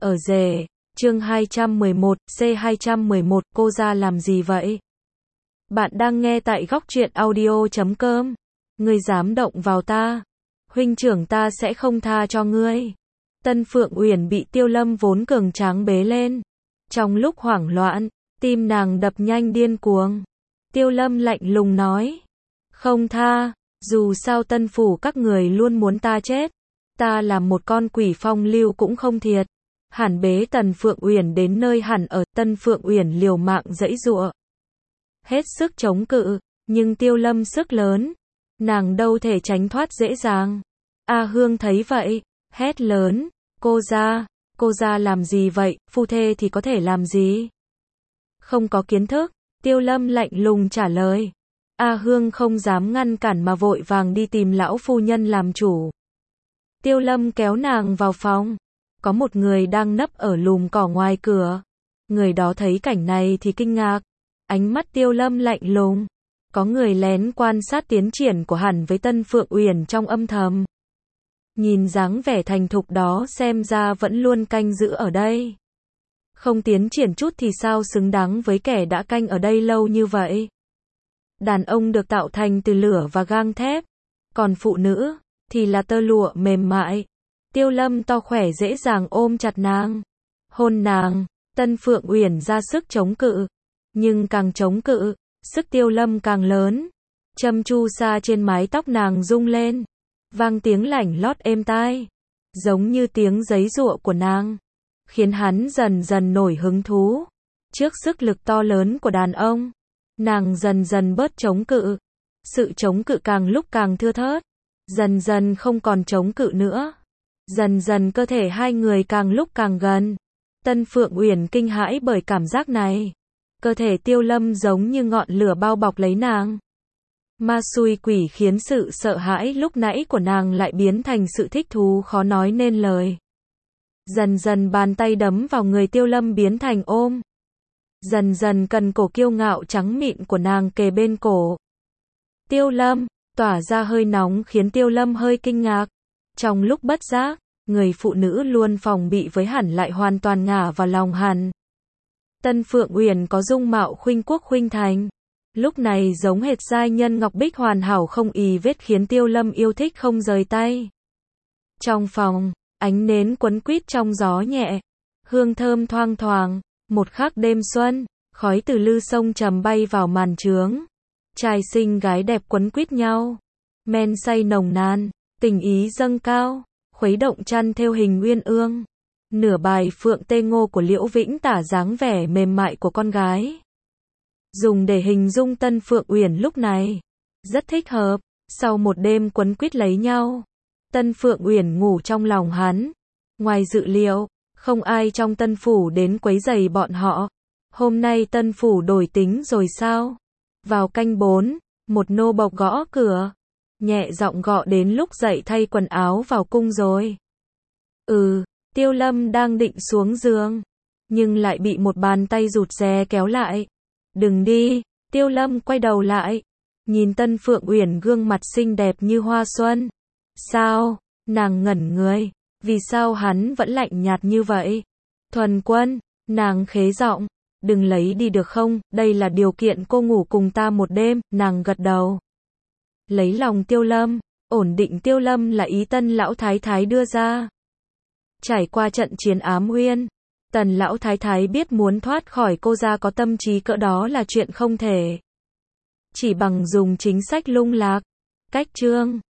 Ở rể, chương 211, C211, cô ra làm gì vậy? Bạn đang nghe tại góc truyện audio.com. Ngươi dám động vào ta, huynh trưởng ta sẽ không tha cho ngươi. Tân Phượng Uyển bị Tiêu Lâm vốn cường tráng bế lên. Trong lúc hoảng loạn, tim nàng đập nhanh điên cuồng. Tiêu Lâm lạnh lùng nói, không tha, dù sao Tân phủ các người luôn muốn ta chết. Ta làm một con quỷ phong lưu cũng không thiệt. Hẳn bế Tần Phượng Uyển đến nơi hẳn ở. Tân Phượng Uyển liều mạng giãy giụa, hết sức chống cự, nhưng Tiêu Lâm sức lớn, nàng đâu thể tránh thoát dễ dàng. A Hương thấy vậy, hét lớn, cô ra làm gì vậy, phu thê thì có thể làm gì? Không có kiến thức, Tiêu Lâm lạnh lùng trả lời. A Hương không dám ngăn cản mà vội vàng đi tìm lão phu nhân làm chủ. Tiêu Lâm kéo nàng vào phòng. Có một người đang nấp ở lùm cỏ ngoài cửa. Người đó thấy cảnh này thì kinh ngạc. Ánh mắt Tiêu Lâm lạnh lùng. Có người lén quan sát tiến triển của hắn với Tân Phượng Uyển trong âm thầm. Nhìn dáng vẻ thành thục đó xem ra vẫn luôn canh giữ ở đây. Không tiến triển chút thì sao xứng đáng với kẻ đã canh ở đây lâu như vậy. Đàn ông được tạo thành từ lửa và gang thép. Còn phụ nữ thì là tơ lụa mềm mại. Tiêu Lâm to khỏe dễ dàng ôm chặt nàng, hôn nàng. Tân Phượng Uyển ra sức chống cự, nhưng càng chống cự, sức Tiêu Lâm càng lớn. Châm chu sa trên mái tóc nàng rung lên, vang tiếng lảnh lót êm tai, giống như tiếng giấy giụa của nàng, khiến hắn dần dần nổi hứng thú. Trước sức lực to lớn của đàn ông, nàng dần dần bớt chống cự. Sự chống cự càng lúc càng thưa thớt, dần dần không còn chống cự nữa. Dần dần cơ thể hai người càng lúc càng gần. Tân Phượng Uyển kinh hãi bởi cảm giác này. Cơ thể Tiêu Lâm giống như ngọn lửa bao bọc lấy nàng. Ma xui quỷ khiến sự sợ hãi lúc nãy của nàng lại biến thành sự thích thú khó nói nên lời. Dần dần bàn tay đấm vào người Tiêu Lâm biến thành ôm. Dần dần cần cổ kiêu ngạo trắng mịn của nàng kề bên cổ Tiêu Lâm, tỏa ra hơi nóng khiến Tiêu Lâm hơi kinh ngạc. Trong lúc bất giác, người phụ nữ luôn phòng bị với hắn lại hoàn toàn ngả vào lòng hắn. Tân Phượng Uyển có dung mạo khuynh quốc khuynh thành, lúc này giống hệt giai nhân ngọc bích hoàn hảo không ì vết khiến Tiêu Lâm yêu thích không rời tay. Trong phòng, ánh nến quấn quýt trong gió nhẹ, hương thơm thoang thoảng. Một khắc đêm xuân, khói từ lư sông trầm bay vào màn trướng. Trai xinh gái đẹp quấn quýt nhau, men say nồng nàn. Tình ý dâng cao, khuấy động chăn thêu hình uyên ương. Nửa bài Phượng Tê Ngô của Liễu Vĩnh tả dáng vẻ mềm mại của con gái, dùng để hình dung Tân Phượng Uyển lúc này. Rất thích hợp, sau một đêm quấn quýt lấy nhau, Tân Phượng Uyển ngủ trong lòng hắn. Ngoài dự liệu, không ai trong Tân phủ đến quấy rầy bọn họ. Hôm nay Tân phủ đổi tính rồi sao? Vào canh 4, một nô bộc gõ cửa. Nhẹ giọng gọi đến lúc dậy thay quần áo vào cung rồi. Tiêu Lâm đang định xuống giường, nhưng lại bị một bàn tay rụt rè kéo lại. Đừng đi. Tiêu Lâm quay đầu lại, nhìn Tân Phượng Uyển gương mặt xinh đẹp như hoa xuân. Sao? Nàng ngẩn người, vì sao hắn vẫn lạnh nhạt như vậy? Thuần Quân, nàng khế giọng, đừng lấy đi được không, đây là điều kiện cô ngủ cùng ta một đêm. Nàng gật đầu. Lấy lòng Tiêu Lâm, ổn định Tiêu Lâm là ý Tân lão thái thái đưa ra. Trải qua trận chiến Ám Uyên, Tần lão thái thái biết muốn thoát khỏi cô ra có tâm trí cỡ đó là chuyện không thể. Chỉ bằng dùng chính sách lung lạc, cách trương,